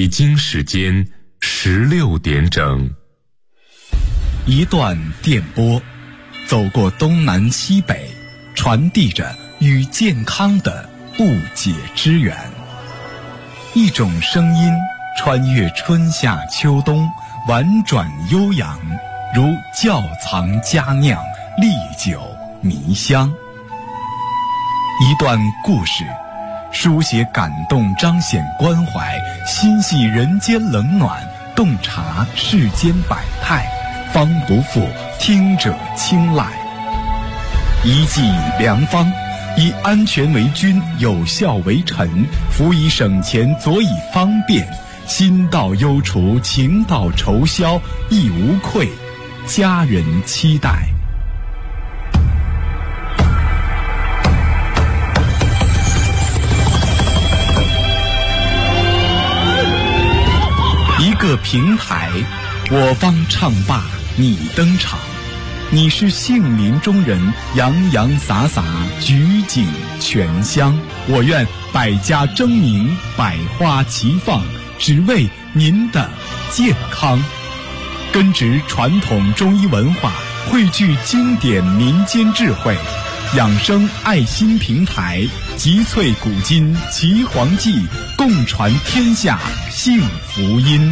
北京时间16点整。 一段电波，走过东南西北，传递着与健康的不解之缘。一种声音穿越春夏秋冬，婉转悠扬，如窖藏佳酿，历久弥香。一段故事，书写感动，彰显关怀，心系人间冷暖，洞察世间百态，方不负听者青睐。一剂良方，以安全为君，有效为臣，辅以省钱，佐以方便，心到忧除，情到愁消，亦无愧，家人期待。一个平台，我方唱罢你登场，你是杏林中人，洋洋洒洒，举景全香。我愿百家争鸣，百花齐放，只为您的健康。根植传统中医文化，汇聚经典民间智慧，养生爱心平台，集萃古今岐黄记，共传天下幸福音。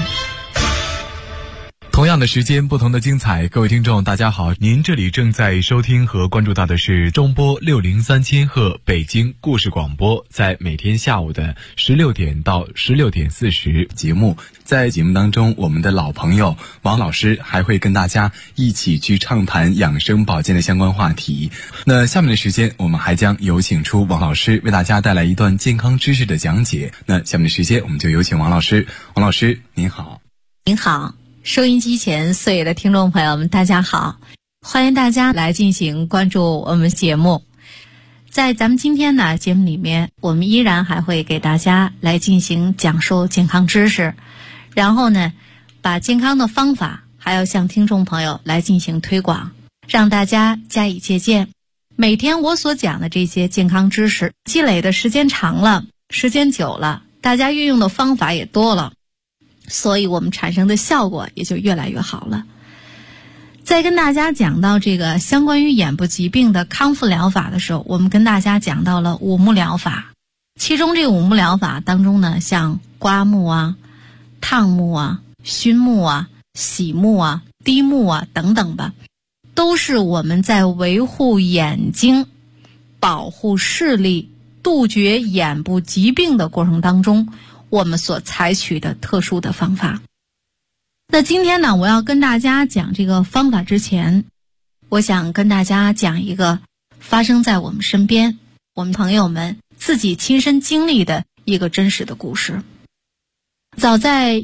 同样的时间，不同的精彩。各位听众大家好，您这里正在收听和关注到的是中波603千赫北京故事广播，在每天下午的16点到16点40节目。在节目当中，我们的老朋友王老师还会跟大家一起去畅谈养生保健的相关话题。那下面的时间，我们还将有请出王老师为大家带来一段健康知识的讲解。那下面的时间，我们就有请王老师。王老师您好。 您好，收音机前所有的听众朋友们大家好，欢迎大家来进行关注我们节目。在咱们今天的节目里面，我们依然还会给大家来进行讲述健康知识，然后呢把健康的方法还要向听众朋友来进行推广，让大家加以借鉴。每天我所讲的这些健康知识积累的时间长了，时间久了，大家运用的方法也多了，所以我们产生的效果也就越来越好了。在跟大家讲到这个相关于眼部疾病的康复疗法的时候，我们跟大家讲到了五目疗法。其中这个五目疗法当中呢，像刮目啊、烫目啊、熏目啊、洗目啊、滴目啊等等吧，都是我们在维护眼睛、保护视力、杜绝眼部疾病的过程当中我们所采取的特殊的方法。那今天呢，我要跟大家讲这个方法之前，我想跟大家讲一个发生在我们身边，我们朋友们自己亲身经历的一个真实的故事。早在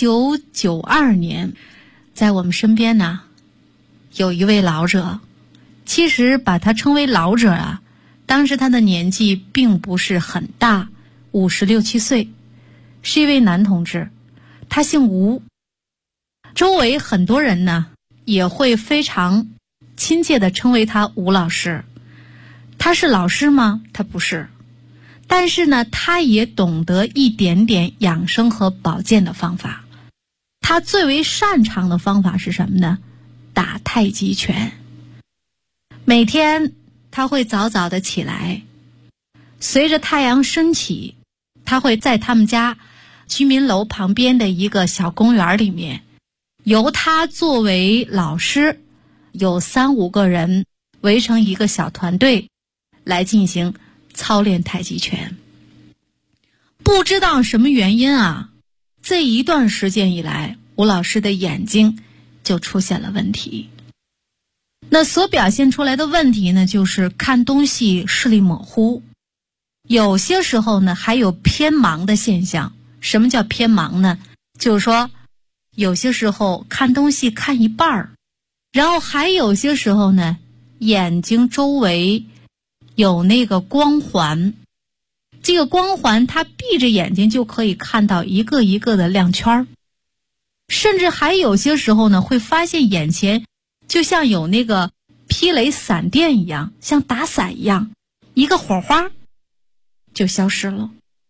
1992年，在我们身边呢，有一位老者，其实把他称为老者啊，当时他的年纪并不是很大，56、57岁，是一位男同志，他姓吴。周围很多人呢也会非常亲切地称为他吴老师。他是老师吗？他不是，但是呢他也懂得一点点养生和保健的方法。他最为擅长的方法是什么呢？打太极拳。每天他会早早的起来，随着太阳升起，他会在他们家居民楼旁边的一个小公园里面，由他作为老师，有3、5个人围成一个小团队来进行操练太极拳。不知道什么原因啊，这一段时间以来，吴老师的眼睛就出现了问题。那所表现出来的问题呢，就是看东西视力模糊，有些时候呢还有偏盲的现象。什么叫偏盲呢？就是说有些时候看东西看一半儿，然后还有些时候呢眼睛周围有那个光环，这个光环他闭着眼睛就可以看到一个一个的亮圈，甚至还有些时候呢会发现眼前就像有那个霹雷闪电一样，像打伞一样，一个火花就消失了。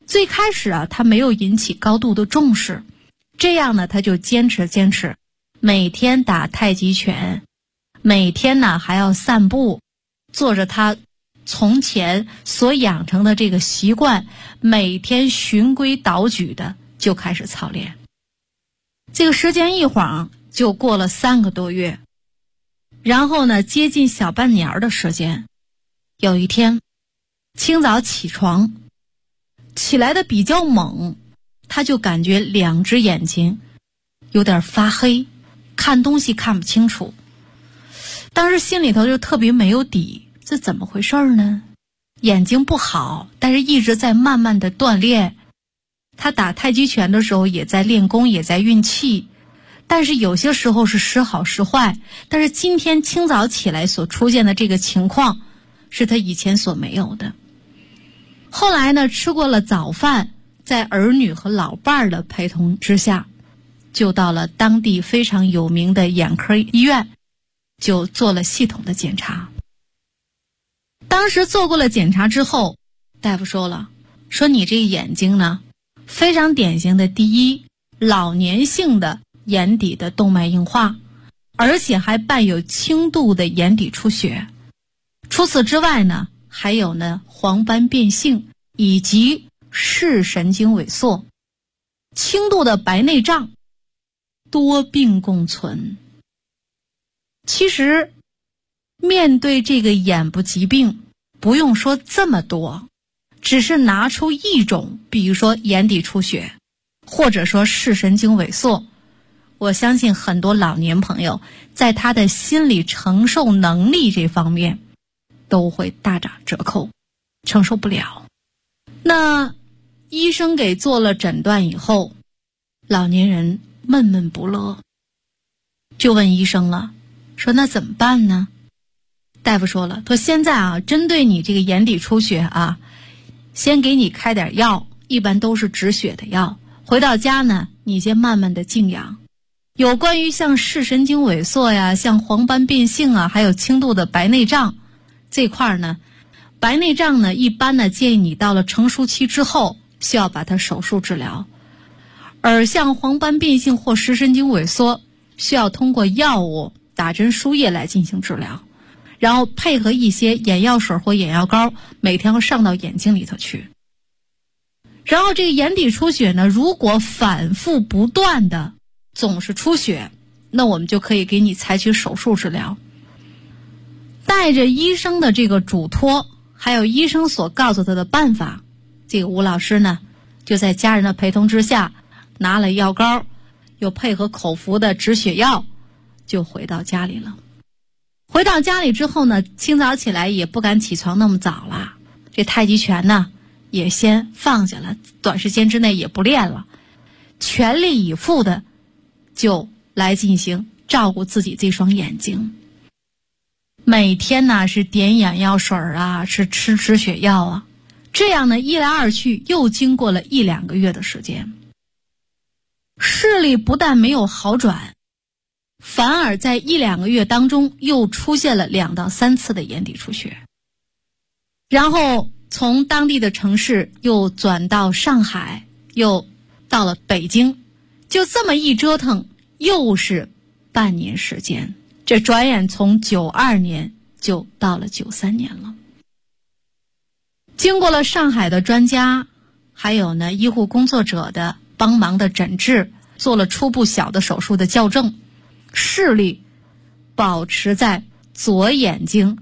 最开始啊，他没有引起高度的重视，这样呢，他就坚持，每天打太极拳，每天呢还要散步，做着他从前所养成的这个习惯，每天循规蹈矩的就开始操练。这个时间一晃就过了3个多月，然后呢，接近小半年的时间，有一天清早起床，起来的比较猛，他就感觉2只眼睛有点发黑，看东西看不清楚。当时心里头就特别没有底，这怎么回事呢？眼睛不好，但是一直在慢慢的锻炼。他打太极拳的时候也在练功，也在运气，但是有些时候是时好时坏。但是今天清早起来所出现的这个情况，是他以前所没有的。后来呢，吃过了早饭，在儿女和老伴儿的陪同之下，就到了当地非常有名的眼科医院，就做了系统的检查。当时做过了检查之后，大夫说了，说你这个眼睛呢，非常典型的第一，老年性的眼底的动脉硬化，而且还伴有轻度的眼底出血。除此之外呢，还有呢黄斑变性以及视神经萎缩，轻度的白内障，多病共存。其实面对这个眼部疾病，不用说这么多，只是拿出一种，比如说眼底出血，或者说视神经萎缩，我相信很多老年朋友在他的心理承受能力这方面都会大打折扣，承受不了。那医生给做了诊断以后，老年人闷闷不乐，就问医生了，说那怎么办呢？大夫说了，说现在啊，针对你这个眼底出血啊，先给你开点药，一般都是止血的药，回到家呢，你先慢慢的静养。有关于像视神经萎缩呀，像黄斑变性啊，还有轻度的白内障这块呢，白内障呢，一般呢建议你到了成熟期之后需要把它手术治疗，而像黄斑变性或视神经萎缩，需要通过药物、打针输液来进行治疗，然后配合一些眼药水或眼药膏，每天要上到眼睛里头去。然后这个眼底出血呢，如果反复不断的总是出血，那我们就可以给你采取手术治疗。带着医生的这个嘱托，还有医生所告诉他的办法，这个吴老师呢，就在家人的陪同之下，拿了药膏，又配合口服的止血药，就回到家里了。回到家里之后呢，清早起来也不敢起床那么早了，这太极拳呢也先放下了，短时间之内也不练了，全力以赴的就来进行照顾自己这双眼睛。每天呢是点眼药水啊，是吃止血药啊，这样呢一来二去又经过了1-2个月的时间，视力不但没有好转，反而在1-2个月当中又出现了2到3次的眼底出血。然后从当地的城市又转到上海，又到了北京，就这么一折腾又是半年时间，这转眼从92年就到了93年了。经过了上海的专家还有呢医护工作者的帮忙的诊治，做了初步小的手术的校正，视力保持在左眼睛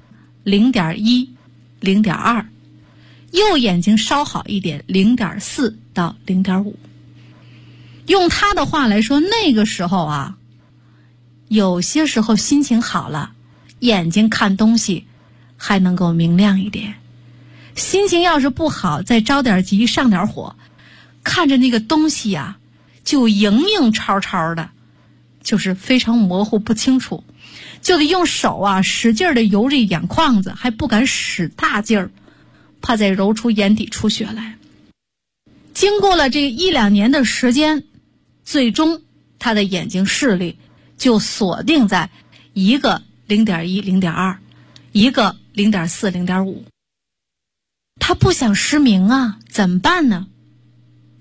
0.1 0.2， 右眼睛稍好一点 0.4 到 0.5。 用他的话来说，那个时候啊，有些时候心情好了，眼睛看东西还能够明亮一点，心情要是不好，再着点急上点火，看着那个东西啊就影影绰绰的，就是非常模糊不清楚，就得用手啊使劲的揉这眼眶子，还不敢使大劲儿，怕再揉出眼底出血来。经过了这1-2年的时间，最终他的眼睛视力就锁定在一个 0.1 0.2， 一个 0.4 0.5。他不想失明啊，怎么办呢？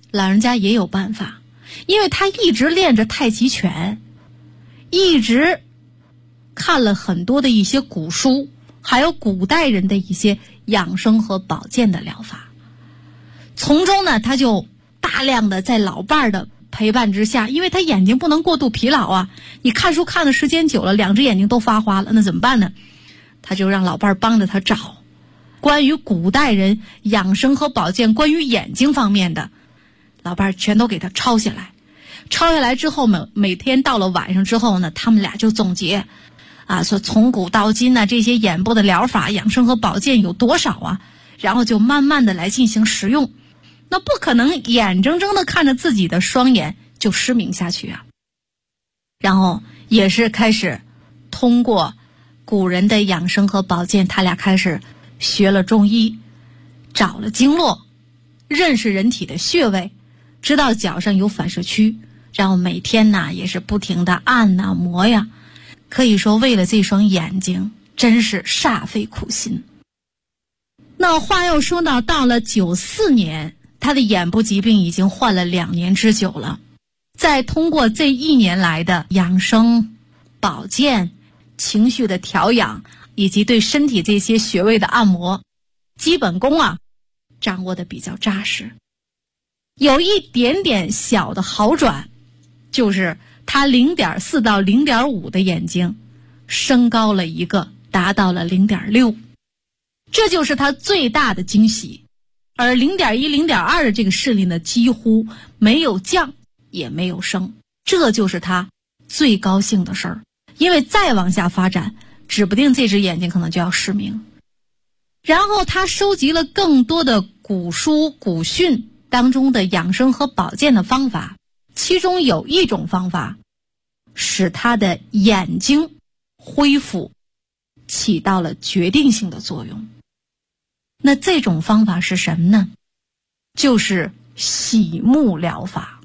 老人家也有办法，因为他一直练着太极拳，一直看了很多的一些古书，还有古代人的一些养生和保健的疗法。从中呢，他就大量的在老伴儿的陪伴之下，因为他眼睛不能过度疲劳啊，你看书看的时间久了，两只眼睛都发花了，那怎么办呢？他就让老伴儿帮着他找关于古代人养生和保健，关于眼睛方面的，老伴儿全都给他抄下来。抄下来之后，每天到了晚上之后呢，他们俩就总结说从古到今呢，这些眼部的疗法养生和保健有多少啊，然后就慢慢的来进行实用。那不可能眼睁睁的看着自己的双眼就失明下去啊。然后也是开始通过古人的养生和保健，他俩开始学了中医，找了经络，认识人体的穴位，知道脚上有反射区，然后每天呢也是不停的按呐磨呀，可以说为了这双眼睛真是煞费苦心。那话又说到了94年，他的眼部疾病已经患了2年之久了。再通过这1年来的养生、保健、情绪的调养，以及对身体这些穴位的按摩，基本功掌握的比较扎实，有一点点小的好转，就是他0.4到0.5的眼睛升高了一个，达到了0.6，这就是他最大的惊喜。而0.1、0.2的这个视力呢，几乎没有降也没有升，这就是他最高兴的事儿。因为再往下发展，指不定这只眼睛可能就要失明。然后他收集了更多的古书古训当中的养生和保健的方法，其中有一种方法使他的眼睛恢复起到了决定性的作用。那这种方法是什么呢？就是洗目疗法。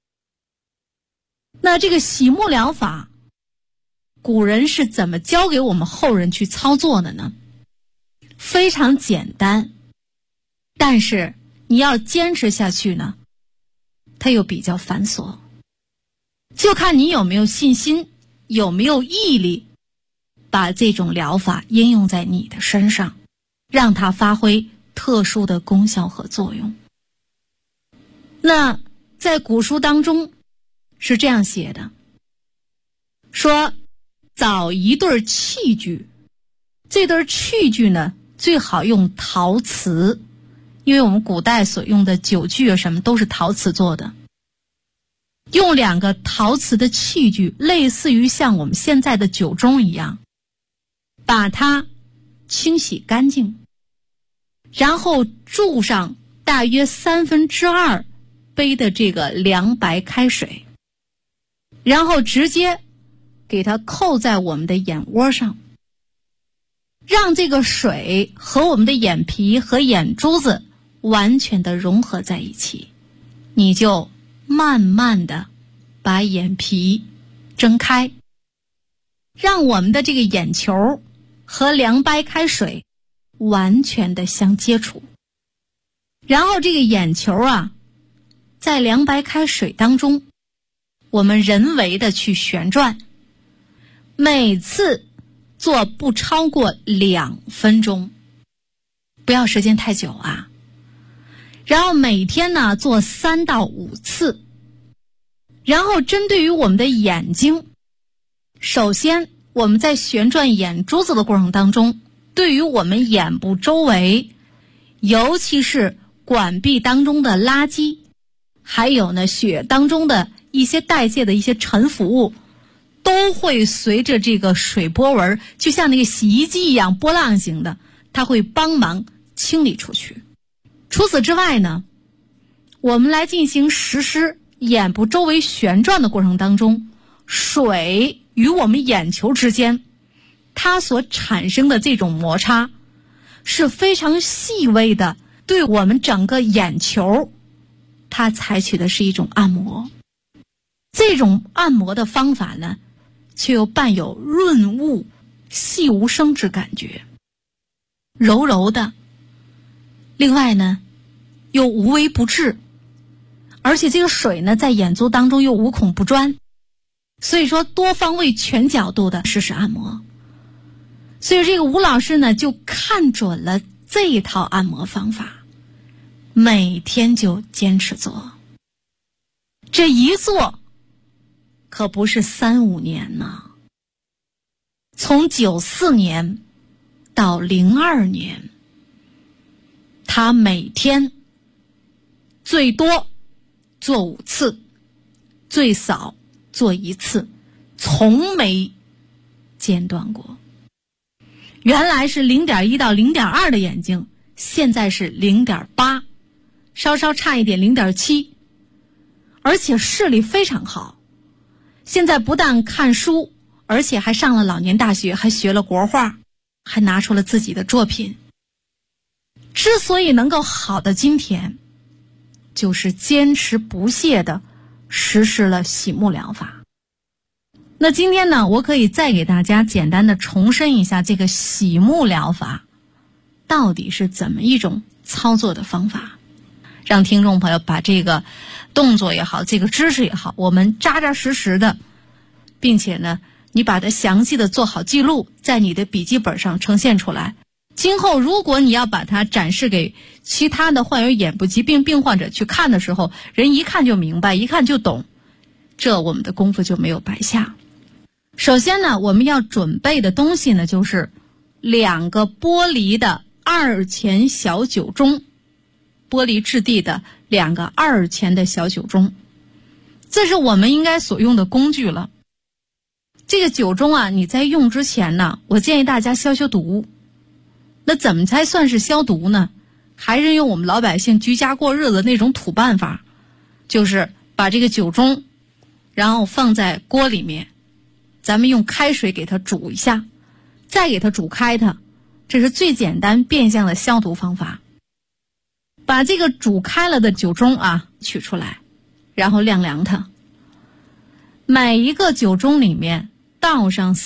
那这个洗目疗法，古人是怎么教给我们后人去操作的呢？非常简单，但是你要坚持下去呢，它又比较繁琐，就看你有没有信心，有没有毅力，把这种疗法应用在你的身上，让它发挥特殊的功效和作用。那在古书当中是这样写的，说找一对器具，这对器具呢最好用陶瓷，因为我们古代所用的酒具啊什么都是陶瓷做的。用2个陶瓷的器具，类似于像我们现在的酒盅一样，把它清洗干净，然后注上大约2/3杯的这个凉白开水，然后直接给它扣在我们的眼窝上，让这个水和我们的眼皮和眼珠子完全的融合在一起。你就慢慢的把眼皮睁开，让我们的这个眼球和凉白开水完全的相接触，然后这个眼球在凉白开水当中，我们人为的去旋转，每次做不超过2分钟，不要时间太久然后每天呢做3到5次。然后针对于我们的眼睛，首先我们在旋转眼珠子的过程当中，对于我们眼部周围，尤其是管壁当中的垃圾，还有呢血当中的一些代谢的一些沉浮物，都会随着这个水波纹，就像那个洗衣机一样波浪形的，它会帮忙清理出去。除此之外呢，我们来进行实施眼部周围旋转的过程当中，水与我们眼球之间它所产生的这种摩擦是非常细微的，对我们整个眼球它采取的是一种按摩。这种按摩的方法呢，却又伴有润物细无声之感觉，柔柔的，另外呢又无微不至， 而且这个水呢在眼足当中又无孔不专，所以说多方位全角度的实时按摩。所以这个吴老师呢就看准了这一套按摩方法，每天就坚持做。这一做可不是3-5年呢，从94年到02年，他每天最多做5次，最少做1次，从没间断过。原来是0.1到0.2的眼睛，现在是0.8，稍稍差一点0.7，而且视力非常好。现在不但看书，而且还上了老年大学，还学了国画，还拿出了自己的作品。之所以能够好到今天，就是坚持不懈地实施了洗目疗法。那今天呢，我可以再给大家简单的重申一下这个洗目疗法到底是怎么一种操作的方法，让听众朋友把这个动作也好，这个知识也好，我们扎扎实实的，并且呢你把它详细的做好记录，在你的笔记本上呈现出来。今后如果你要把它展示给其他的患有眼部疾病病患者去看的时候，人一看就明白，一看就懂，这我们的功夫就没有白下。首先呢，我们要准备的东西呢，就是2个玻璃的2钱小酒盅，玻璃质地的2个2钱的小酒盅，这是我们应该所用的工具了。这个酒盅啊，你在用之前呢，我建议大家消毒。那怎么才算是消毒呢？还是用我们老百姓居家过日子那种土办法，就是把这个酒盅然后放在锅里面，咱们用开水给它煮一下，再给它煮开它，这是最简单变相的消毒方法。把这个煮开了的酒盅啊取出来，然后晾凉它。每一个酒盅里面倒上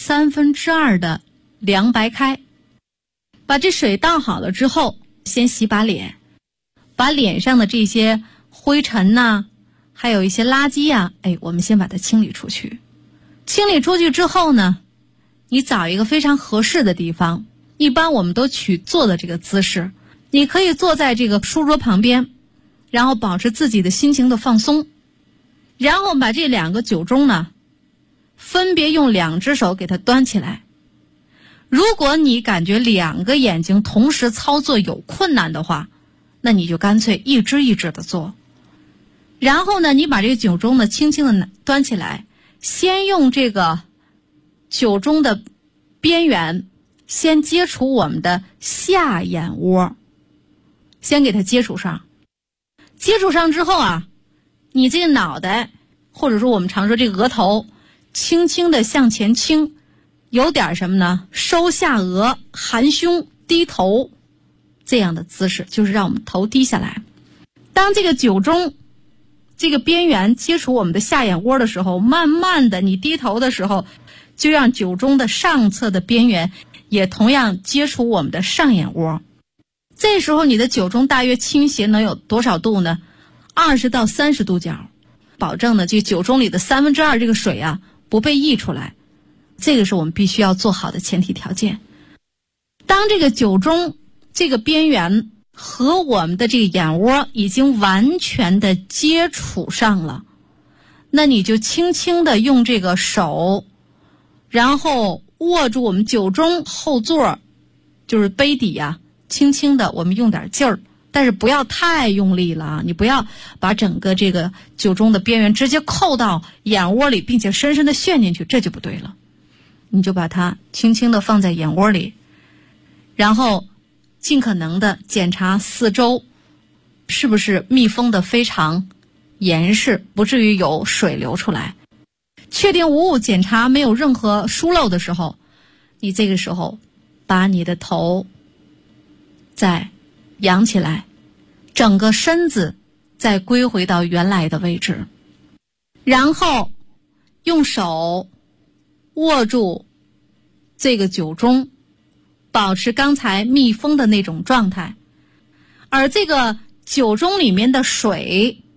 2/3的凉白开，把这水倒好了之后，先洗把脸，把脸上的这些灰尘呐，还有一些垃圾啊，我们先把它清理出去。清理出去之后呢，你找一个非常合适的地方，一般我们都取坐的这个姿势，你可以坐在这个书桌旁边，然后保持自己的心情的放松，然后把这2个酒盅呢，分别用2只手给它端起来。如果你感觉2个眼睛同时操作有困难的话，那你就干脆一只一只的做。然后呢，你把这个酒盅呢轻轻的端起来，先用这个酒盅的边缘先接触我们的下眼窝，先给它接触上。接触上之后啊，你这个脑袋，或者说我们常说这个额头，轻轻的向前倾，有点什么呢？收下颚，含胸，低头，这样的姿势，就是让我们头低下来。当这个酒盅这个边缘接触我们的下眼窝的时候，慢慢的你低头的时候，就让酒盅的上侧的边缘也同样接触我们的上眼窝。这时候你的酒盅大约倾斜能有多少度呢？20到30度角，保证呢这酒盅里的2/3这个水啊不被溢出来，这个是我们必须要做好的前提条件。当这个酒盅这个边缘和我们的这个眼窝已经完全的接触上了，那你就轻轻的用这个手，然后握住我们酒盅后座，就是杯底啊，轻轻的我们用点劲儿，但是不要太用力了啊！你不要把整个这个酒盅的边缘直接扣到眼窝里，并且深深的陷进去，这就不对了。你就把它轻轻的放在眼窝里，然后尽可能的检查四周是不是密封的非常严实，不至于有水流出来。确定无误检查没有任何疏漏的时候，你这个时候把你的头再扬起来，整个身子再归回到原来的位置，然后用手握住这个酒盅，保持刚才密封的那种状态。而这个酒盅里面的水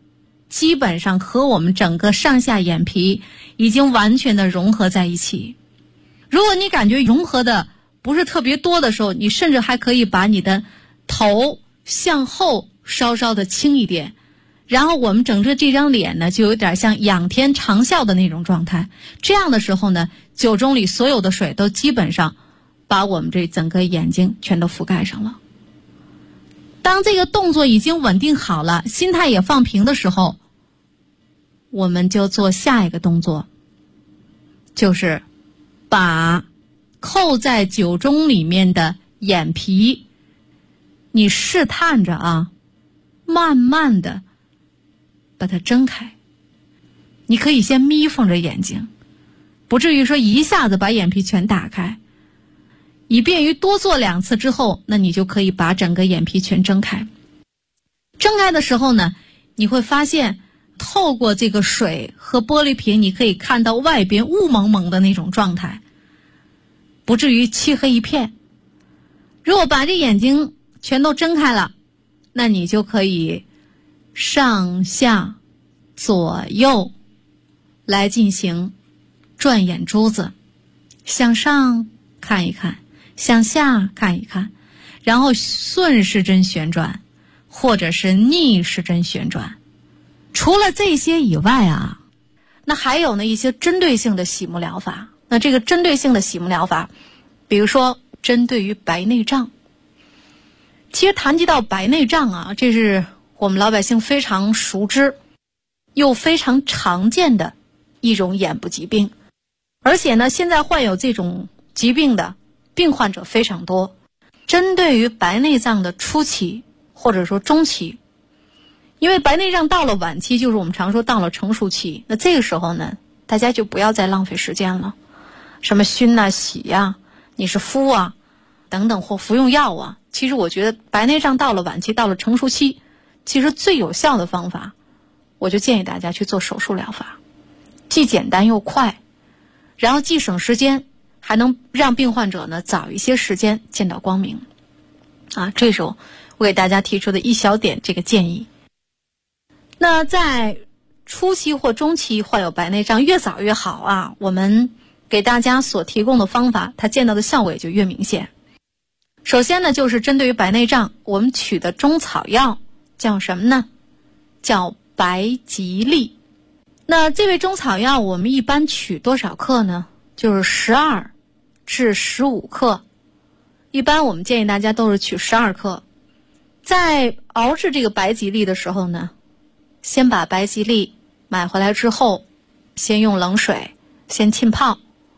基本上和我们整个上下眼皮已经完全的融合在一起。如果你感觉融合的不是特别多的时候，你甚至还可以把你的头向后稍稍的倾一点，然后我们整个这张脸呢就有点像仰天长啸的那种状态。这样的时候呢，酒盅里所有的水都基本上把我们这整个眼睛全都覆盖上了。当这个动作已经稳定好了，心态也放平的时候，我们就做下一个动作，就是把扣在酒盅里面的眼皮，你试探着啊，慢慢的把它睁开。你可以先眯缝着眼睛，不至于说一下子把眼皮全打开，以便于多做2次之后，那你就可以把整个眼皮全睁开。睁开的时候呢，你会发现透过这个水和玻璃瓶，你可以看到外边雾蒙蒙的那种状态，不至于漆黑一片。如果把这眼睛全都睁开了，那你就可以上下左右来进行转眼珠子，向上看一看，向下看一看，然后顺时针旋转或者是逆时针旋转。除了这些以外啊，那还有呢一些针对性的洗目疗法。那这个针对性的洗目疗法，比如说针对于白内障。其实谈及到白内障啊，这是我们老百姓非常熟知又非常常见的一种眼部疾病。而且呢，现在患有这种疾病的病患者非常多。针对于白内障的初期或者说中期，因为白内障到了晚期，就是我们常说到了成熟期，那这个时候呢，大家就不要再浪费时间了，什么熏啊洗啊，你是敷啊等等或服用药啊。其实我觉得白内障到了晚期，到了成熟期，其实最有效的方法，我就建议大家去做手术疗法，既简单又快，然后既省时间，还能让病患者呢早一些时间见到光明啊。这是我给大家提出的一小点这个建议。那在初期或中期患有白内障，越早越好啊，我们给大家所提供的方法，它见到的效果也就越明显。首先呢，就是针对于白内障，我们取的中草药叫什么呢？叫白吉利。那这味中草药我们一般取多少克呢？就是12至15克。一般我们建议大家都是取12克。在熬制这个白吉利的时候呢，先把白吉利买回来之后，先用冷水先浸泡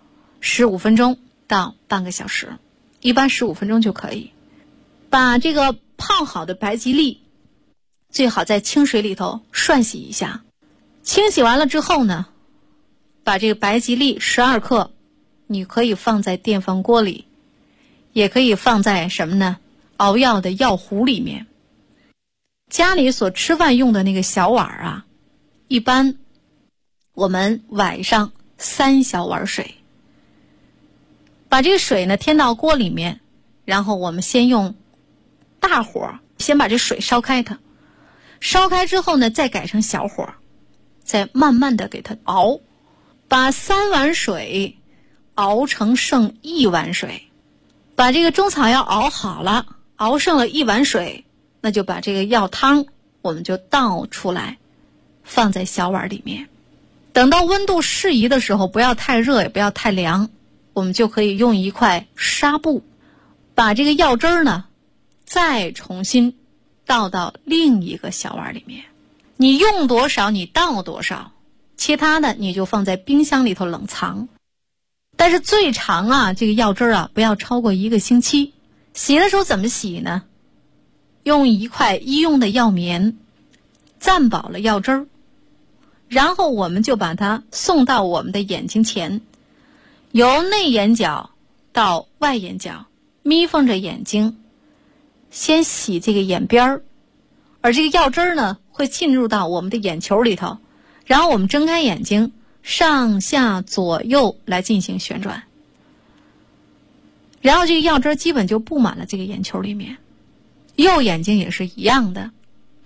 15分钟到半个小时，一般15分钟就可以。把这个泡好的白吉利最好在清水里头涮洗一下。清洗完了之后呢，把这个白吉利12克，你可以放在电饭锅里，也可以放在什么呢？熬药的药壶里面。家里所吃饭用的那个小碗啊，一般我们碗上3小碗水。把这个水呢添到锅里面，然后我们先用大火先把这水烧开它，烧开之后呢，再改成小火，再慢慢的给它熬，把3碗水熬成剩1碗水。把这个中草药熬好了，熬剩了1碗水，那就把这个药汤我们就倒出来，放在小碗里面。等到温度适宜的时候，不要太热也不要太凉，我们就可以用一块纱布把这个药汁儿呢再重新倒到另一个小碗里面。你用多少你倒多少，其他的你就放在冰箱里头冷藏。但是最长啊，这个药汁啊不要超过1个星期。洗的时候怎么洗呢？用一块医用的药棉蘸饱了药汁儿，然后我们就把它送到我们的眼睛前，由内眼角到外眼角，眯缝着眼睛，先洗这个眼边儿，而这个药汁儿呢会进入到我们的眼球里头，然后我们睁开眼睛，上下左右来进行旋转，然后这个药汁基本就布满了这个眼球里面。右眼睛也是一样的，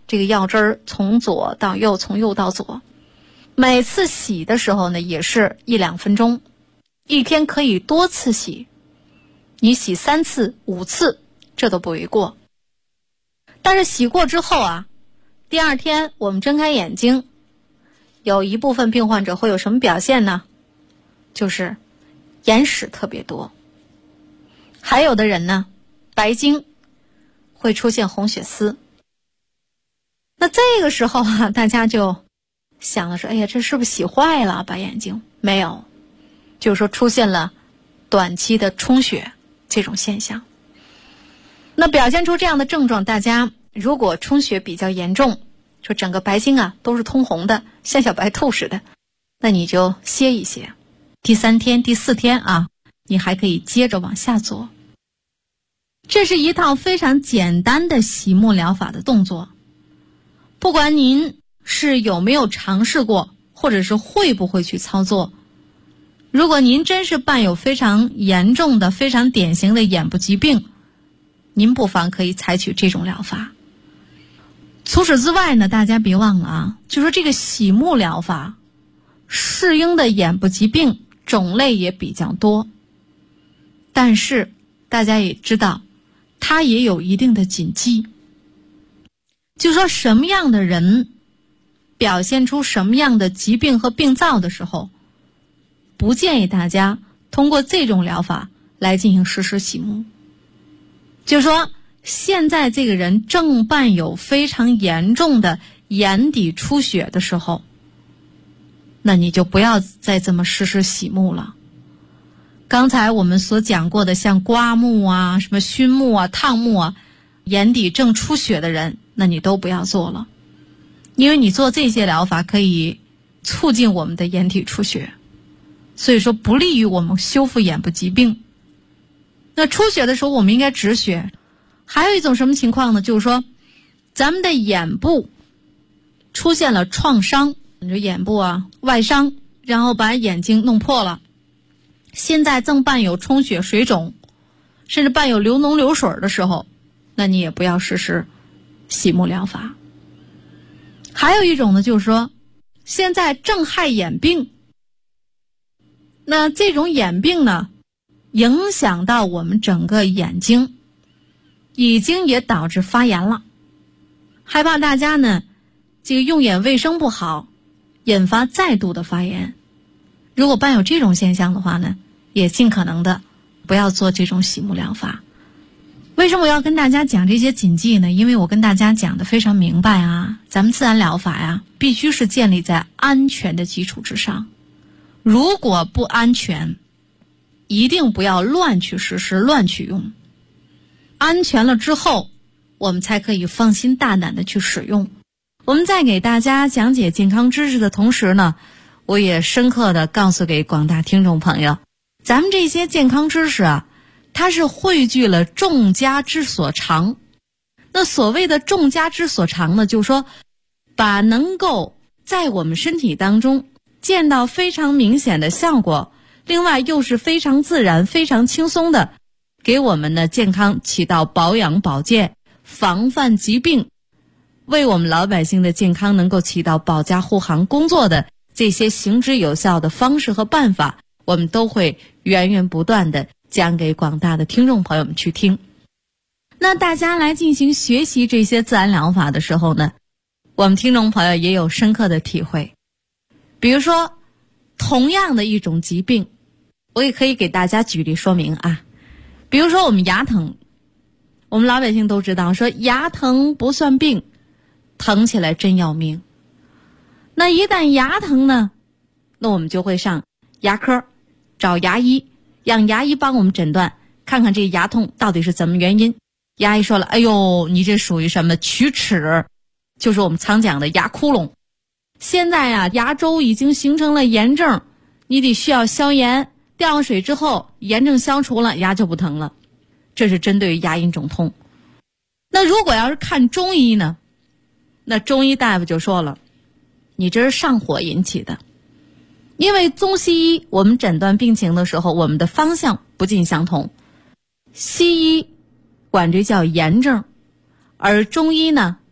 这个药汁儿从左到右，从右到左。每次洗的时候呢，也是1-2分钟，一天可以多次洗，你洗3次、5次，这都不为过。但是洗过之后啊，第二天我们睁开眼睛，有一部分病患者会有什么表现呢？就是眼屎特别多，还有的人呢，白睛，会出现红血丝。那这个时候啊，大家就想了说，哎呀，这是不是洗坏了把眼睛？没有，就是说出现了短期的充血这种现象。那表现出这样的症状，大家如果充血比较严重，说整个白睛啊都是通红的，像小白兔似的，那你就歇一歇，第3天、第4天啊，你还可以接着往下做。这是一套非常简单的洗目疗法的动作，不管您是有没有尝试过，或者是会不会去操作，如果您真是伴有非常严重的、非常典型的眼部疾病，您不妨可以采取这种疗法。除此之外呢，大家别忘了啊，就说这个洗目疗法适应的眼部疾病种类也比较多，但是大家也知道它也有一定的禁忌，就说什么样的人表现出什么样的疾病和病灶的时候，不建议大家通过这种疗法来进行实时洗目。就说现在这个人正伴有非常严重的眼底出血的时候，那你就不要再这么实时洗目了。刚才我们所讲过的像刮目啊、什么熏目啊、烫目啊，眼底正出血的人，那你都不要做了，因为你做这些疗法可以促进我们的眼底出血，所以说不利于我们修复眼部疾病。那出血的时候我们应该止血。还有一种什么情况呢？就是说咱们的眼部出现了创伤，你说眼部啊外伤，然后把眼睛弄破了，现在正伴有充血、水肿，甚至伴有流脓流水的时候，那你也不要实施洗目疗法。还有一种呢，就是说现在正害眼病，那这种眼病呢影响到我们整个眼睛，已经也导致发炎了，害怕大家呢这个用眼卫生不好，引发再度的发炎。如果伴有这种现象的话呢，也尽可能的不要做这种洗目疗法。为什么我要跟大家讲这些禁忌呢？因为我跟大家讲的非常明白啊，咱们自然疗法呀，必须是建立在安全的基础之上。如果不安全，一定不要乱去实施、乱去用。安全了之后，我们才可以放心大胆的去使用。我们在给大家讲解健康知识的同时呢，我也深刻的告诉给广大听众朋友，咱们这些健康知识啊，它是汇聚了众家之所长。那所谓的众家之所长呢，就是说把能够在我们身体当中见到非常明显的效果，另外又是非常自然、非常轻松的给我们的健康起到保养保健、防范疾病，为我们老百姓的健康能够起到保驾护航工作的这些行之有效的方式和办法，我们都会源源不断的讲给广大的听众朋友们去听。那大家来进行学习这些自然疗法的时候呢，我们听众朋友也有深刻的体会。比如说同样的一种疾病，我也可以给大家举例说明啊。比如说我们牙疼，我们老百姓都知道说牙疼不算病，疼起来真要命。那一旦牙疼呢，那我们就会上牙科找牙医，让牙医帮我们诊断，看看这牙痛到底是怎么原因。牙医说了，哎呦，你这属于什么龋齿，就是我们常讲的牙窟窿。现在啊，牙周已经形成了炎症，你得需要消炎，吊水之后炎症消除了，牙就不疼了。这是针对于牙龈肿痛。那如果要是看中医呢，那中医大夫就说了，你这是上火引起的。因为中西医我们诊断病情的时候，我们的方向不尽相同。西医管这叫炎症，而中医呢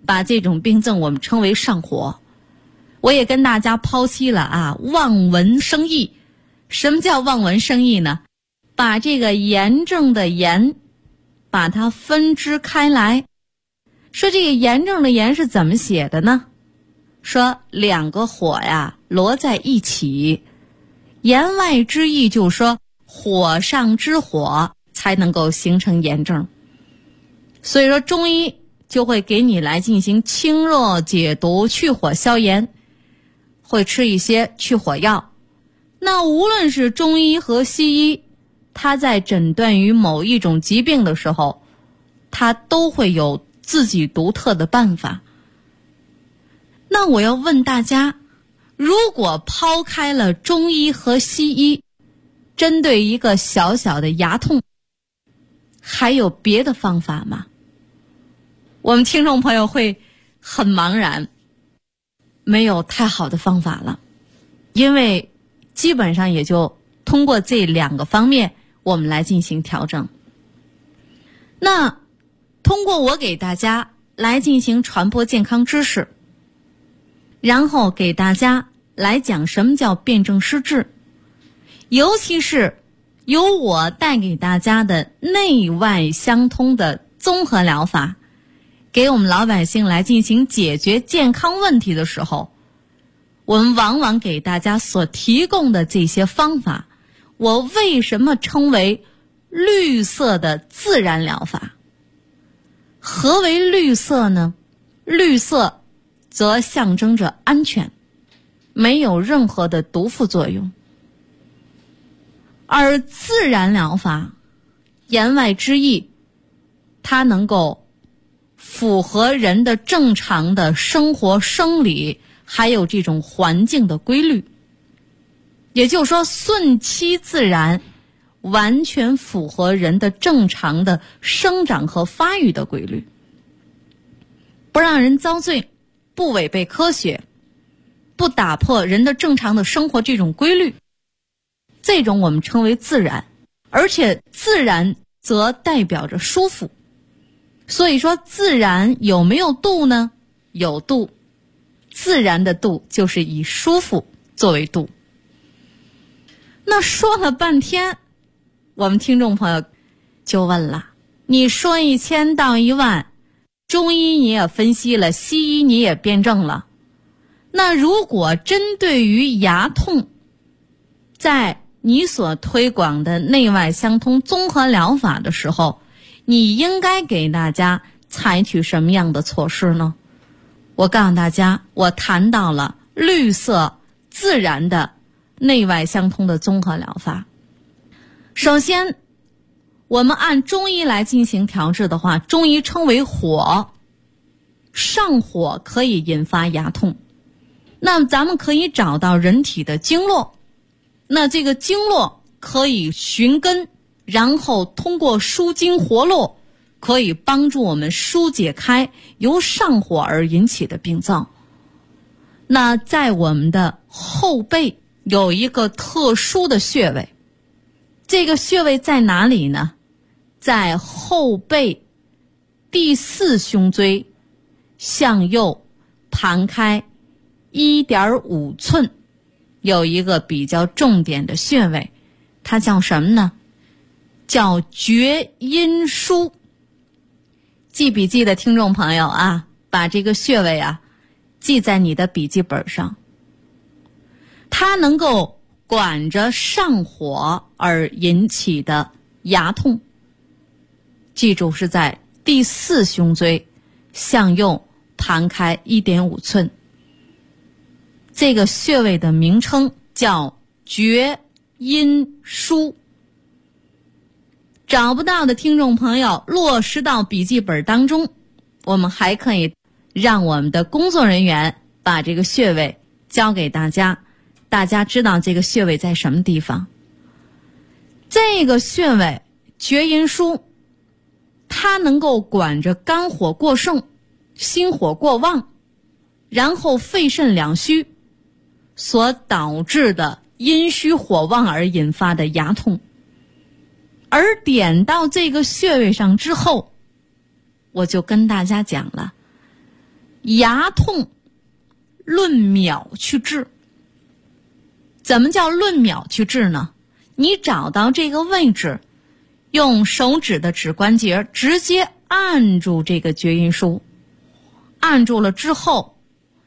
把这种病症我们称为上火。我也跟大家剖析了望闻生义。什么叫望闻生义呢？把这个炎症的炎把它分支开来。说这个炎症的炎是怎么写的呢？说两个火摞在一起，言外之意就是说火上之火才能够形成炎症。所以说中医就会给你来进行清热解毒、去火消炎，会吃一些去火药。那无论是中医和西医，它在诊断于某一种疾病的时候，它都会有自己独特的办法。那我要问大家，如果抛开了中医和西医，针对一个小小的牙痛，还有别的方法吗？我们听众朋友会很茫然，没有太好的方法了，因为基本上也就通过这两个方面我们来进行调整。那通过我给大家来进行传播健康知识，然后给大家来讲什么叫辨证施治，尤其是由我带给大家的内外相通的综合疗法，给我们老百姓来进行解决健康问题的时候，我们往往给大家所提供的这些方法，我为什么称为绿色的自然疗法？何为绿色呢？绿色则象征着安全，没有任何的毒副作用。而自然疗法言外之意，它能够符合人的正常的生活生理，还有这种环境的规律。也就是说，顺其自然，完全符合人的正常的生长和发育的规律，不让人遭罪，不违背科学，不打破人的正常的生活这种规律，这种我们称为自然。而且自然则代表着舒服，所以说自然有没有度呢？有度，自然的度就是以舒服作为度。那说了半天，我们听众朋友就问了，你说1000道10000，中医你也分析了，西医你也辩证了，那如果针对于牙痛，在你所推广的内外相通综合疗法的时候，你应该给大家采取什么样的措施呢？我告诉大家，我谈到了绿色自然的内外相通的综合疗法。首先，我们按中医来进行调治的话，中医称为火，上火可以引发牙痛。那么咱们可以找到人体的经络，那这个经络可以寻根，然后通过疏经活络，可以帮助我们疏解开由上火而引起的病灶。那在我们的后背有一个特殊的穴位，这个穴位在哪里呢？在后背第4胸椎向右盘开1.5寸，有一个比较重点的穴位，它叫什么呢？叫厥阴腧。记笔记的听众朋友啊，把这个穴位记在你的笔记本上。它能够管着上火而引起的牙痛，记住是在第4胸椎向右盘开1.5寸。这个穴位的名称叫厥阴腧。找不到的听众朋友，落实到笔记本当中，我们还可以让我们的工作人员把这个穴位教给大家，大家知道这个穴位在什么地方。这个穴位厥阴腧，它能够管着肝火过盛、心火过旺，然后肺肾两虚所导致的阴虚火旺而引发的牙痛。而点到这个穴位上之后，我就跟大家讲了， 牙痛论秒去治。怎么叫论秒去治呢？你找到这个位置，用手指的指关节直接按住这个厥阴枢，按住了之后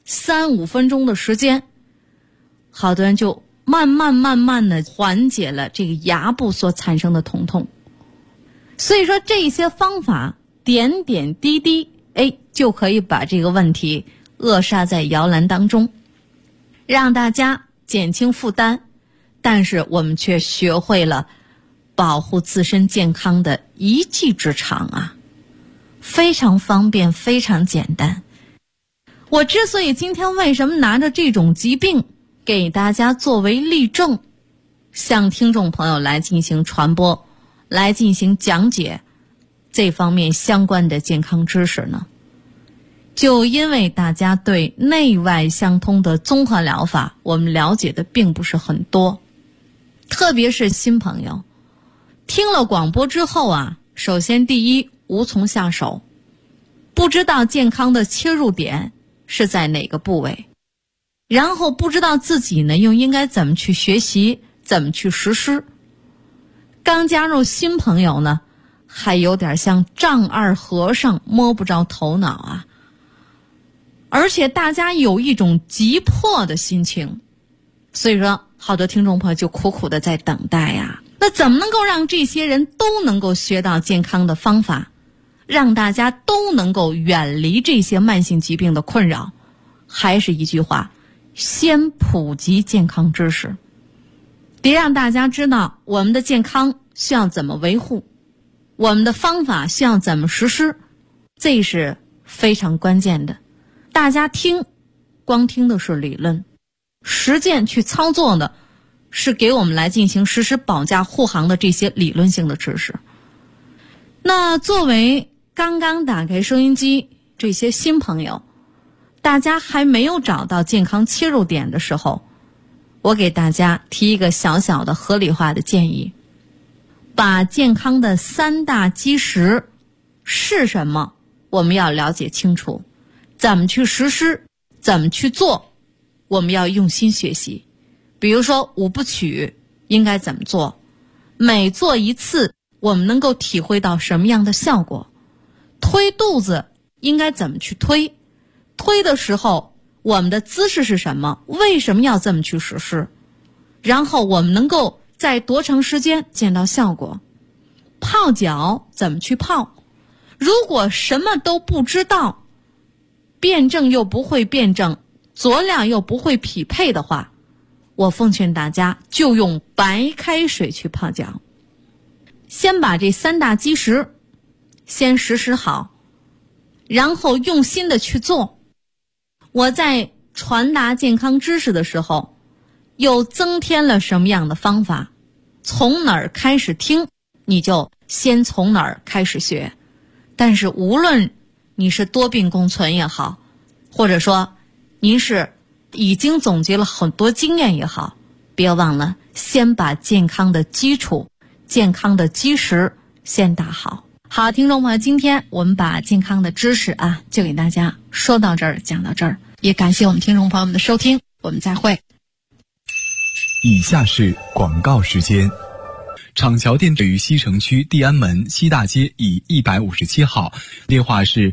3-5分钟的时间，好多人就慢慢的缓解了这个牙部所产生的疼痛。所以说这些方法点点滴滴，就可以把这个问题扼杀在摇篮当中，让大家减轻负担，但是我们却学会了保护自身健康的一技之长啊，非常方便，非常简单。我之所以今天为什么拿着这种疾病给大家作为例证，向听众朋友来进行传播，来进行讲解这方面相关的健康知识呢？就因为大家对内外相通的综合疗法我们了解的并不是很多，特别是新朋友听了广播之后啊，首先第一无从下手，不知道健康的切入点是在哪个部位，然后不知道自己呢又应该怎么去学习，怎么去实施。刚加入新朋友呢，还有点像丈二和尚摸不着头脑啊，而且大家有一种急迫的心情，所以说好多听众朋友就苦苦的在等待呀。那怎么能够让这些人都能够学到健康的方法，让大家都能够远离这些慢性疾病的困扰？还是一句话，先普及健康知识，得让大家知道我们的健康需要怎么维护，我们的方法需要怎么实施，这是非常关键的。大家光听的是理论，实践去操作的是给我们来进行实施保驾护航的这些理论性的知识。那作为刚刚打开收音机这些新朋友，大家还没有找到健康切入点的时候，我给大家提一个小小的合理化的建议，把健康的3大基石是什么我们要了解清楚，怎么去实施，怎么去做，我们要用心学习。比如说5部曲应该怎么做，每做一次我们能够体会到什么样的效果，推肚子应该怎么去推，推的时候我们的姿势是什么，为什么要这么去实施，然后我们能够在多长时间见到效果，泡脚怎么去泡。如果什么都不知道，辩证又不会辩证，佐料又不会匹配的话，我奉劝大家就用白开水去泡脚。先把这3大基石先实施好，然后用心的去做。我在传达健康知识的时候又增添了什么样的方法，从哪儿开始听你就先从哪儿开始学。但是无论你是多病共存也好，或者说您是已经总结了很多经验也好，别忘了先把健康的基础、健康的基石先打好。好，听众朋友，今天我们把健康的知识就给大家说到这儿，讲到这儿，也感谢我们听众朋友们的收听，我们再会。 以下是广告时间。厂桥店位于西城区地安门西大街以157号，电话是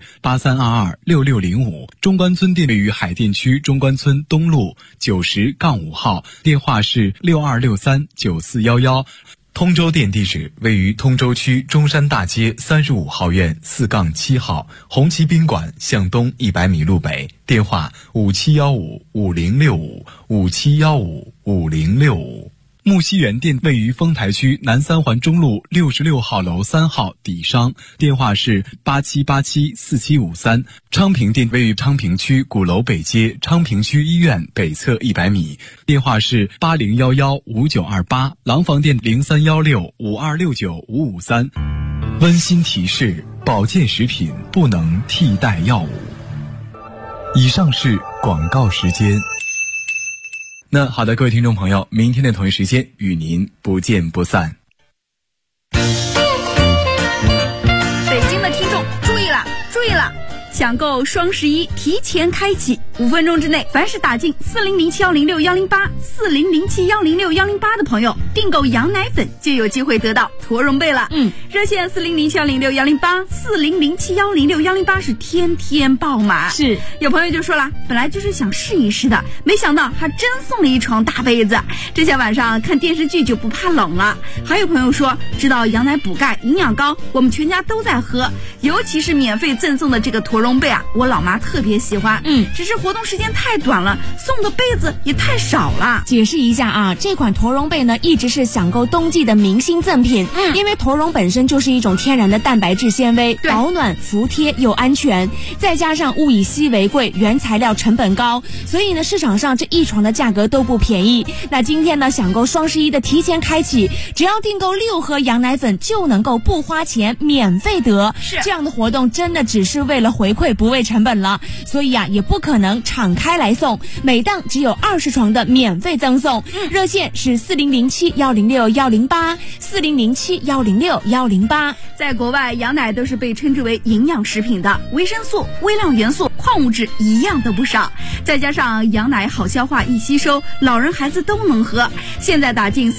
83226605。中关村店位于海淀区中关村东路90-5号，电话是62639411。通州店地址位于通州区中山大街35号院4-7号，红旗宾馆向东100米路北，电话57155065，57155065。木樨园店位于丰台区南3环中路66号楼3号底商，电话是87874753。昌平店位于昌平区鼓楼北街昌平区医院北侧100米，电话是80115928。廊坊店031652695553。温馨提示：保健食品不能替代药物。以上是广告时间。那好的，各位听众朋友，明天的同一时间与您不见不散。 北京的听众注意了，注意了！ 抢购双11提前开启，5分钟之内，凡是打进40071061084007106108的朋友，订购羊奶粉就有机会得到驼绒被了。热线40071061084007106108是天天爆满。 是， 有朋友就说了，本来就是想试一试的，没想到还真送了一床大被子。之前晚上看电视剧就不怕冷了。还有朋友说，知道羊奶补钙营养高，我们全家都在喝，尤其是免费赠送的这个驼绒被啊，我老妈特别喜欢。只是活动时间太短了，送的被子也太少了。 解释一下啊，这款驼绒被呢一直是抢购冬季的明星赠品。因为驼绒本身就是一种天然的蛋白质纤维，保暖服帖又安全，再加上物以稀为贵，原材料成本高，所以呢市场上这一床的价格都不便宜。那今天呢抢购双11的提前开启，只要订购6盒羊奶粉就能够不花钱免费得。 是这样的活动真的只是为了回馈，不为成本了，所以啊也不可能敞开来送，每档只有20床的免费赠送。热线是40071061084007106108。 在国外，羊奶都是被称之为营养食品的，维生素、微量元素、矿物质一样都不少，再加上羊奶好消化易吸收，老人孩子都能喝。现在打进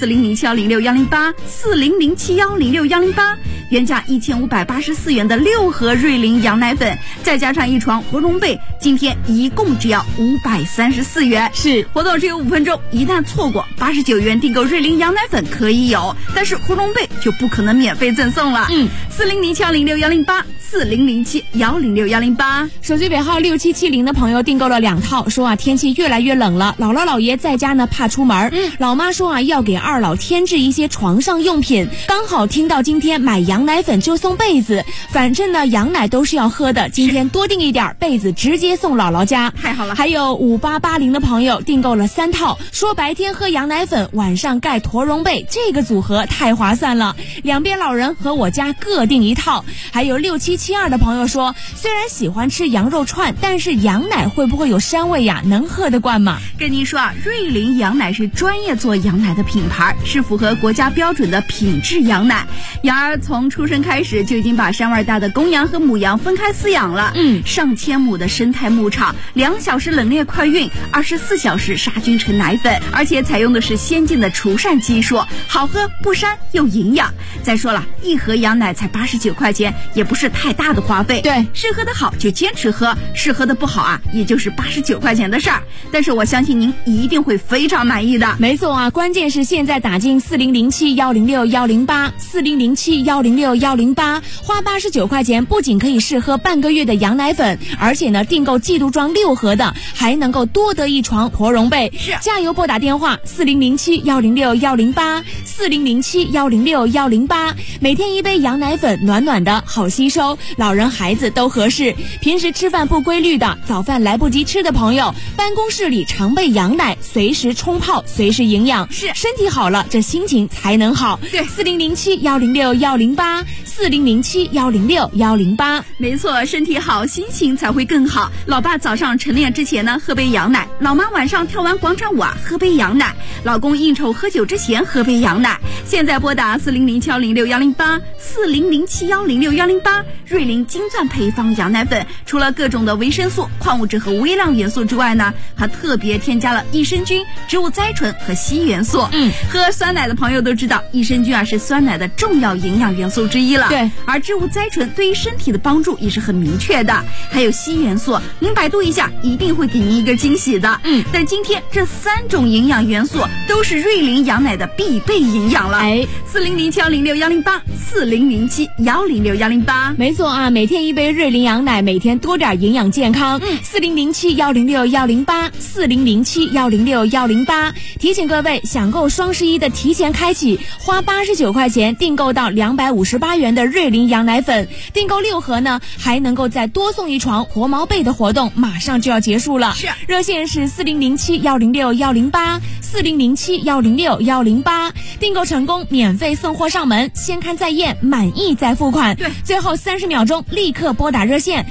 40071061084007106108，原价1584元的6盒瑞麟羊奶粉，再加上一床驼绒被，今天一共只要534元。 是， 活动只有5分钟，一旦错过，89元订购瑞麟羊奶粉可以有，但是驼绒被就不可能免费赠送了。40071061084007106108。 手机尾号6770的朋友订购了2套，说啊天气越来越冷了，姥姥姥爷在家呢怕出门，老妈说啊要给二老添置一些床上用品，刚好听到今天买羊奶粉就送被子，反正呢羊奶都是要喝的，今天多订一点，被子直接送姥姥家。 太好了。 还有5880的朋友订购了3套，说白天喝羊奶粉，晚上盖驼绒被，这个组合太划算了，两边老人和我家各订一套。还有6772的朋友说，虽然喜欢吃羊肉串，但是羊奶会不会有膻味呀？能喝得惯吗？ 跟您说啊，瑞麟羊奶是专业做羊奶的品牌，是符合国家标准的品质羊奶。羊儿从出生开始就已经把膻味大的公羊和母羊分开饲养了。上千亩的生态牧场，2小时冷链快运，24小时杀菌成奶粉，而且采用的是先进的除鳝技术，好喝不膻又营养。再说了，一盒羊奶才89块钱，也不是太大的花费。 对， 是喝的好就坚持喝，是喝的不好啊，也就是89块钱的事儿。但是我相信您一定会非常满意的。 没错啊，关键是现在打进40071061084007106108，花89块钱，不仅可以试喝半个月的羊奶粉，而且呢订购季度装6盒的，还能够多得一床驼绒被。 是， 加油拨打电话40071061084007106108，每天1杯羊奶粉，暖暖的好吸收，老人孩子都合适。平时吃饭不规律的，早饭来不及吃的朋友，办公室里常备羊奶，随时冲泡，随时营养。 是， 身体好了，这心情才能好。 对 40071061084007106108。 没错，身体好，心情才会更好。老爸早上晨练之前呢，喝杯羊奶；老妈晚上跳完广场舞啊，喝杯羊奶；老公应酬喝酒之前喝杯羊奶。现在拨打40071061084007106108，瑞麟金钻配方羊奶粉，除了各种的维生素、矿物质和微量元素之外呢，还特别添加了益生菌、植物甾醇和硒元素。喝酸奶的朋友都知道，益生菌啊是酸奶的重要营养元素之一了。 对， 而植物甾醇对于身体的帮助也是很明确的，还有硒元素，您百度一下，一定会给您一个惊喜的。但今天这3种营养元素都是瑞麟羊奶的必备营养了。40071061084007106108。 没错啊，每天1杯瑞麟羊奶，每天多点营养健康。40071061084007106108。提醒各位，想购双11的提前开启，花89块钱订购到258元的瑞麟羊奶粉，订购6盒呢，还能够再多送一床活毛被的活动马上就要结束了。 是， 热线是40071061084007106108，订购成功免费送货上门，先看再验，满意再付款。 对， 最后30秒钟立刻拨打热线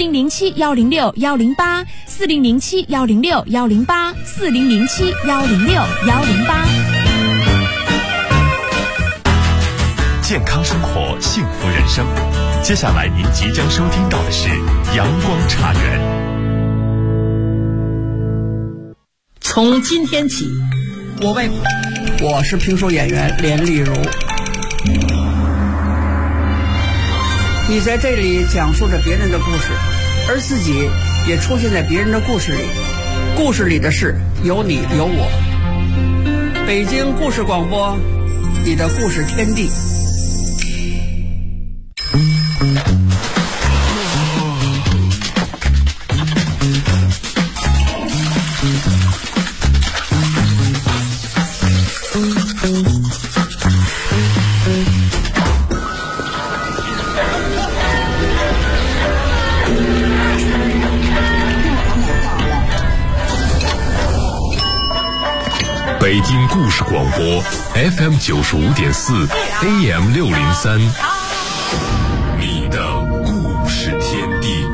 400710610840071061084007106108。 健康生活，幸福人生。 接下来您即将收听到的是阳光茶园。 从今天起，我是评书演员连丽如。你在这里讲述着别人的故事，而自己也出现在别人的故事里。故事里的事有你有我。北京故事广播，你的故事天地。 北京故事广播 FM 95.4 AM 603，你的故事天地。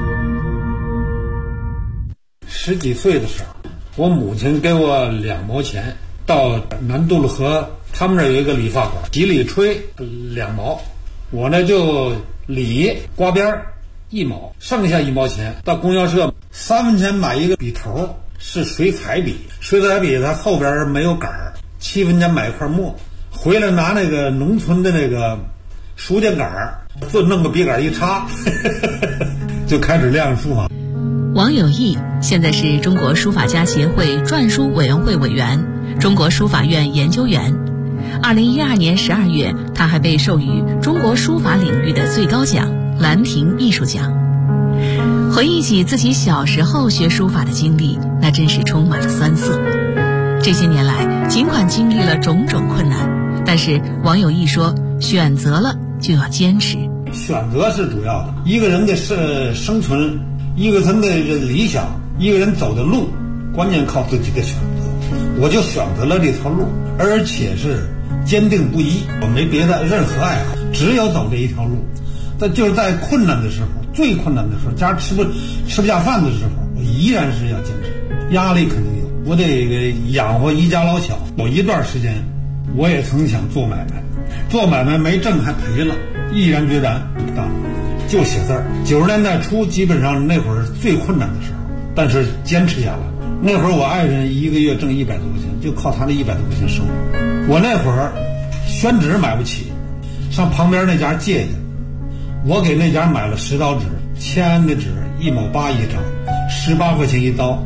10几岁的时候，我母亲给我2毛钱，到南渡路河他们这有一个理发馆，洗理吹2毛，我呢就理刮边1毛，剩下1毛钱到供销社3分钱买一个笔头，是水彩笔，水彩笔它后边没有杆儿，7分钱买一块墨，回来拿那个农村的那个书架杆儿，就弄个笔杆一插就开始练书法。 王有义现在是中国书法家协会篆书委员会委员，中国书法院研究员。2012年12月，他还被授予中国书法领域的最高奖兰亭艺术奖。回忆起自己小时候学书法的经历，那真是充满了酸涩。这些年来，尽管经历了种种困难，但是王有义说，选择了就要坚持。 选择是主要的，一个人的生存，一个人的理想，一个人走的路，关键靠自己的选择。我就选择了这条路，而且是坚定不移，我没别的任何爱好，只有走这一条路。但就是在困难的时候，最困难的时候，家吃不下饭的时候，我依然是要坚持。压力肯定有，我得养活一家老小。有一段时间，我也曾想做买卖，做买卖没挣还赔了，毅然决然不干了，就写字儿。90年代初，基本上那会儿最困难的时候，但是坚持下来了。那会儿我爱人1个月挣100多块钱，就靠他的100多块钱生活。我那会儿宣纸买不起，上旁边那家借去。我给那家买了10刀纸，签的纸1毛8一张，18块钱一刀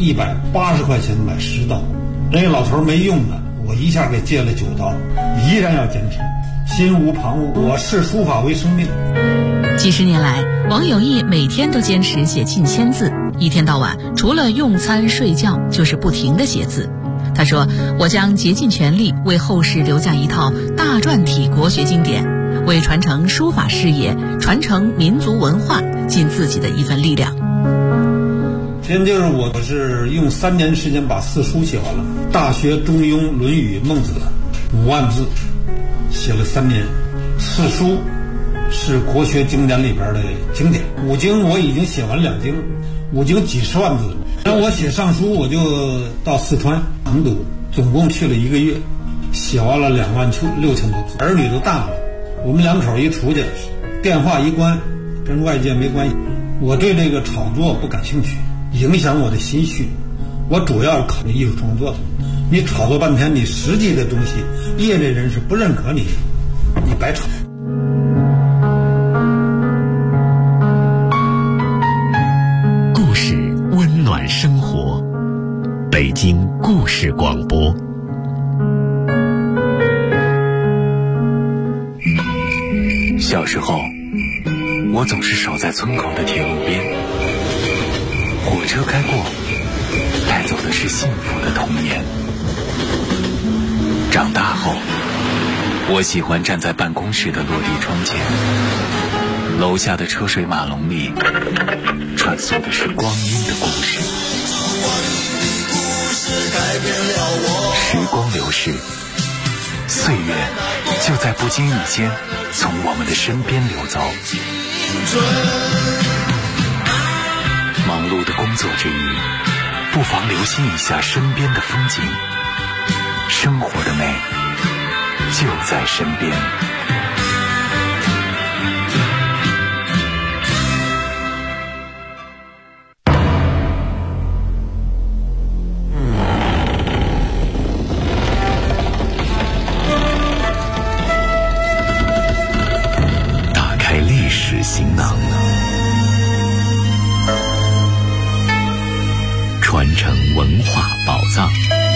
，180块钱买10刀。人家老头没用的，我一下给借了9刀，依然要坚持，心无旁骛。我视书法为生命。 几十年来，王有义每天都坚持写近1000字，一天到晚除了用餐睡觉，就是不停地写字。他说：“我将竭尽全力为后世留下一套大篆体国学经典，为传承书法事业、传承民族文化尽自己的一份力量。” 现在就是我是用3年时间把4书写完了，《大学》《中庸》《论语》《孟子》5万字，写了3年。4书是国学经典里边的经典，5经我已经写完2经，5经几十万字。然后我写上书，我就到四川成都，总共去了1个月，写完了26000多字。儿女都大了，我们2口一出去，电话一关，跟外界没关系。我对这个炒作不感兴趣，影响我的心绪。我主要是考虑艺术创作的。你炒作半天，你实际的东西，业内人士不认可你，你白炒。 故事温暖生活，北京故事广播。 小时候，我总是守在村口的铁路边，火车开过，带走的是幸福的童年。长大后，我喜欢站在办公室的落地窗前，楼下的车水马龙里穿梭的是光阴的故事。时光流逝，岁月就在不经意间从我们的身边流走。忙碌的工作之余，不妨留心一下身边的风景，生活的美就在身边。 行囊，传承文化宝藏。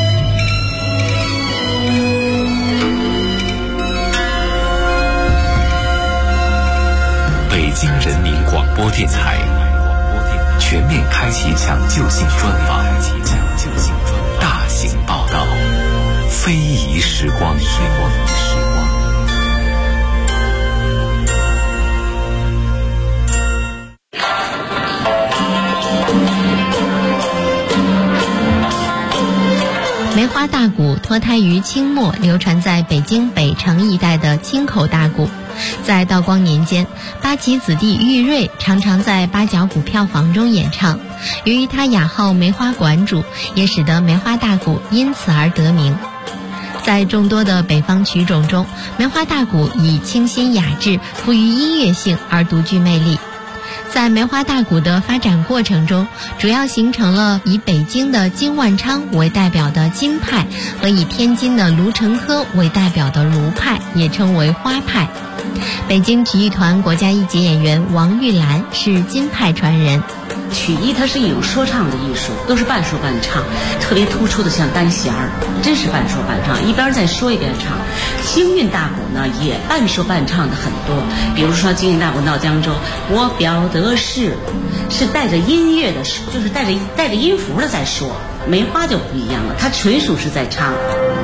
北京人民广播电台全面开启抢救性专访，大型报道，非遗时光。 梅花大鼓脱胎于清末流传在北京北城一带的清口大鼓，在道光年间，八旗子弟玉瑞常常在八角鼓票房中演唱。由于他雅号梅花馆主，也使得梅花大鼓因此而得名。在众多的北方曲种中，梅花大鼓以清新雅致、富于音乐性而独具魅力。在梅花大鼓的发展过程中，主要形成了以北京的金万昌为代表的金派和以天津的卢成科为代表的卢派，也称为花派。北京曲艺团国家一级演员王玉兰是金派传人。 曲艺它是一种说唱的艺术，都是半说半唱，特别突出的像单弦儿，真是半说半唱，一边在说一边唱。京韵大鼓呢也半说半唱的很多，比如说京韵大鼓闹江州，我表的是带着音乐的，就是带着音符的在说。梅花就不一样了，它纯属是在唱。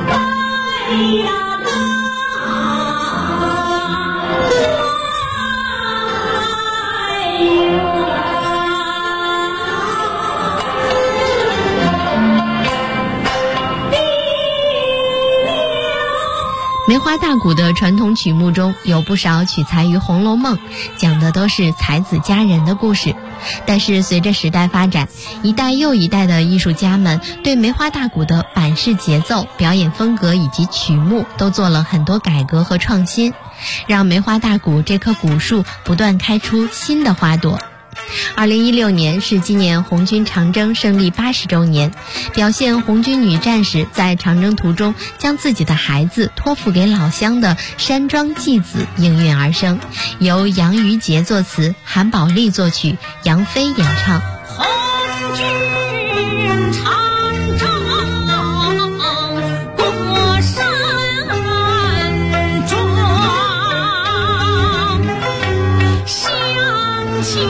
梅花大鼓的传统曲目中有不少取材于《红楼梦》，讲的都是才子佳人的故事。但是随着时代发展，一代又一代的艺术家们对梅花大鼓的板式节奏、表演风格以及曲目都做了很多改革和创新，让梅花大鼓这棵古树不断开出新的花朵。2016年是纪念红军长征胜利80周年，表现红军女战士在长征途中将自己的孩子托付给老乡的山庄祭子应运而生，由杨于杰作词，韩宝利作曲，杨飞演唱。 红军长征过山庄，乡亲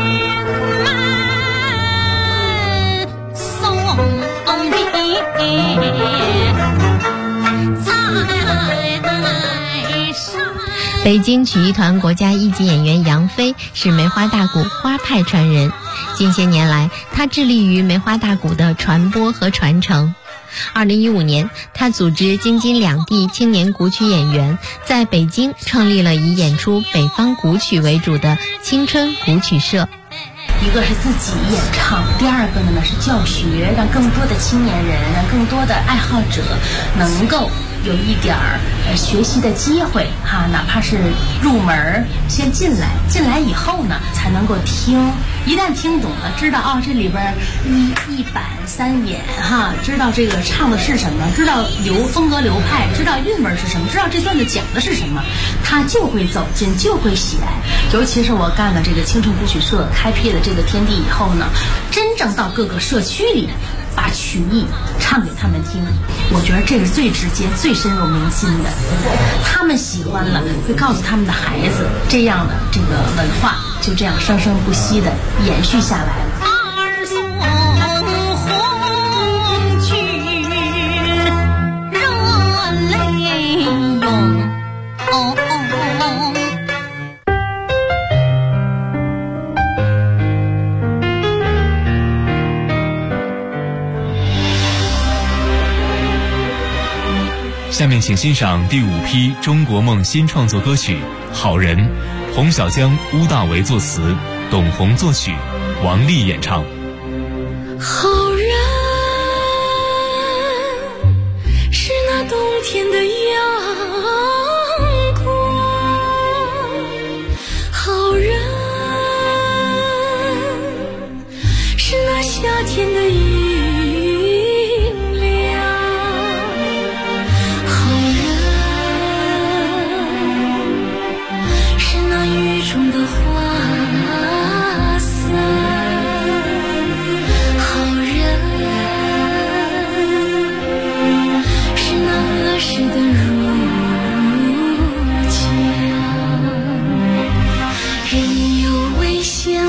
北京曲艺团国家一级演员杨飞是梅花大鼓花派传人，近些年来他致力于梅花大鼓的传播和传承。2015年，他组织京津两地青年古曲演员在北京创立了以演出北方古曲为主的青春古曲社。 一个是自己演唱，第二个呢是教学，让更多的青年人，让更多的爱好者能够有一点学习的机会哈，哪怕是入门先进来以后呢才能够听，一旦听懂了，知道这里边一板三眼哈，知道这个唱的是什么，知道风格流派，知道韵味是什么，知道这段子讲的是什么，他就会走进，就会喜爱。尤其是我干了这个青春古曲社，开辟了这个天地以后呢，真正到各个社区里把曲艺唱给他们听，我觉得这是最直接最深入民心的，他们喜欢了会告诉他们的孩子，这样的这个文化就这样生生不息的延续下来了。 二送红军热泪涌， 下面请欣赏第5批中国梦新创作歌曲《好人》，洪小江、乌大为作词，董宏作曲，王丽演唱。 好人是那冬天的阳光，好人是那夏天的阴凉，好人是那雨中的花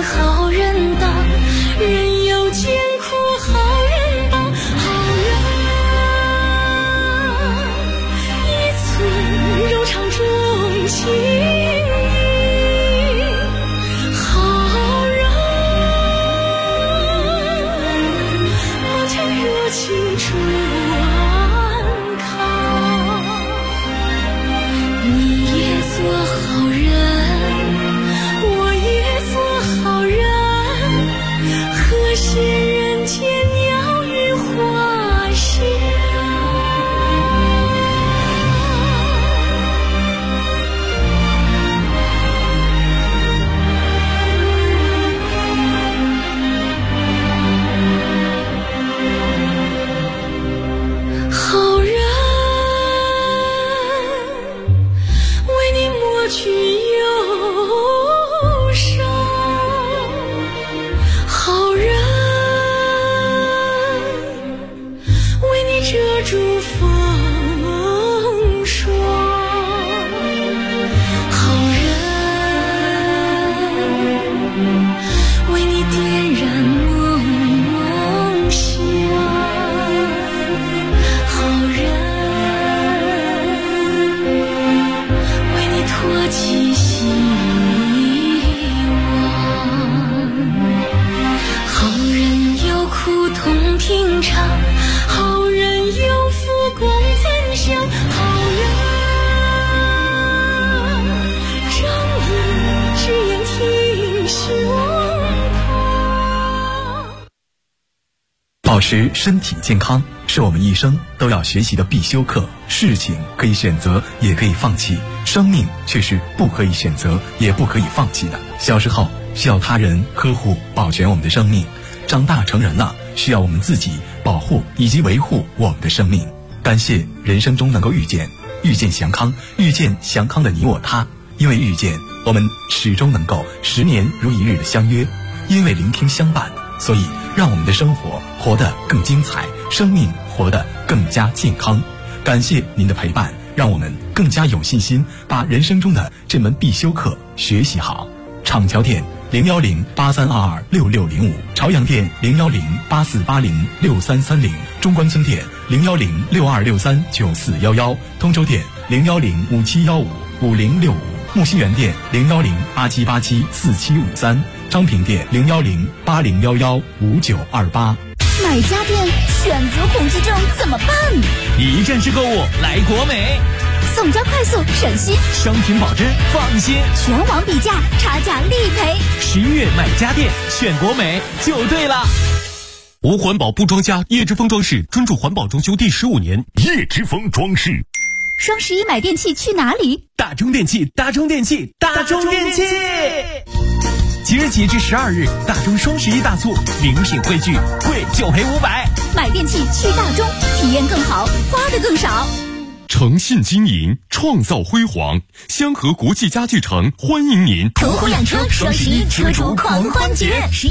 好人当，人有艰苦好人帮，好人一寸柔肠中情义，好人莫见热情转靠，你也做好人，我也做好人，和谐人间鸟语花香。好人为你抹去忧伤，好人为你遮住风霜，好人为你点燃梦想，好人为你托起希望，好人有苦痛品尝，好人有福共分享，好人正义只言挺胸膛。 保持身体健康是我们一生都要学习的必修课。事情可以选择，也可以放弃，生命却是不可以选择，也不可以放弃的。小时候需要他人呵护保全我们的生命，长大成人了需要我们自己保护以及维护我们的生命。感谢人生中能够遇见祥康，遇见祥康的你我他。因为遇见，我们始终能够10年如一日的相约；因为聆听相伴，所以让我们的生活活得更精彩，生命活得更加健康。感谢您的陪伴，让我们更加有信心把人生中的这门必修课学习好。厂桥店01083226605，朝阳店01084806330，中关村店01062639411，通州店01057155065，木樨园店01087874753，昌平店01080115928。 买家电选择恐惧症怎么办？ 一站式购物来国美， 送交快速省心， 商品保真放心， 全网比价，差价立赔。 11月买家电选国美就对了。 无环保不装家，叶之峰装饰专注环保装修第15年，叶之峰装饰。 双11买电器去哪里？ 大中电器，大中电器，大中电器。即日起至12日，大中双11大促，名品汇聚，贵就赔500。 买电器去大中，体验更好，花的更少。 诚信经营，创造辉煌。香河国际家具城欢迎您。 途虎养车双11车主狂欢节。